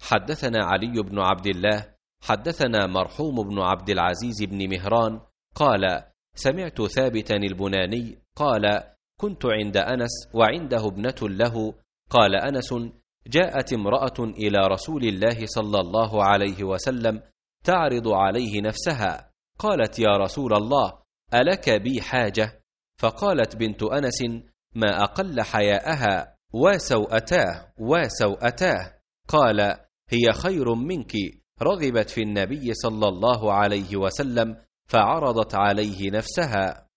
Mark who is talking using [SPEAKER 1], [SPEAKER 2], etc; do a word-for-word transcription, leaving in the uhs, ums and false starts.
[SPEAKER 1] حدثنا علي بن عبد الله حدثنا مرحوم بن عبد العزيز بن مهران قال سمعت ثابتا البناني قال كنت عند أنس وعنده ابنة له قال أنس جاءت امرأة إلى رسول الله صلى الله عليه وسلم تعرض عليه نفسها قالت يا رسول الله ألك بي حاجة؟ فقالت بنت أنس ما أقل حياءها وسوءتاه وسوءتاه قال هي خير منك رغبت في النبي صلى الله عليه وسلم فعرضت عليه نفسها.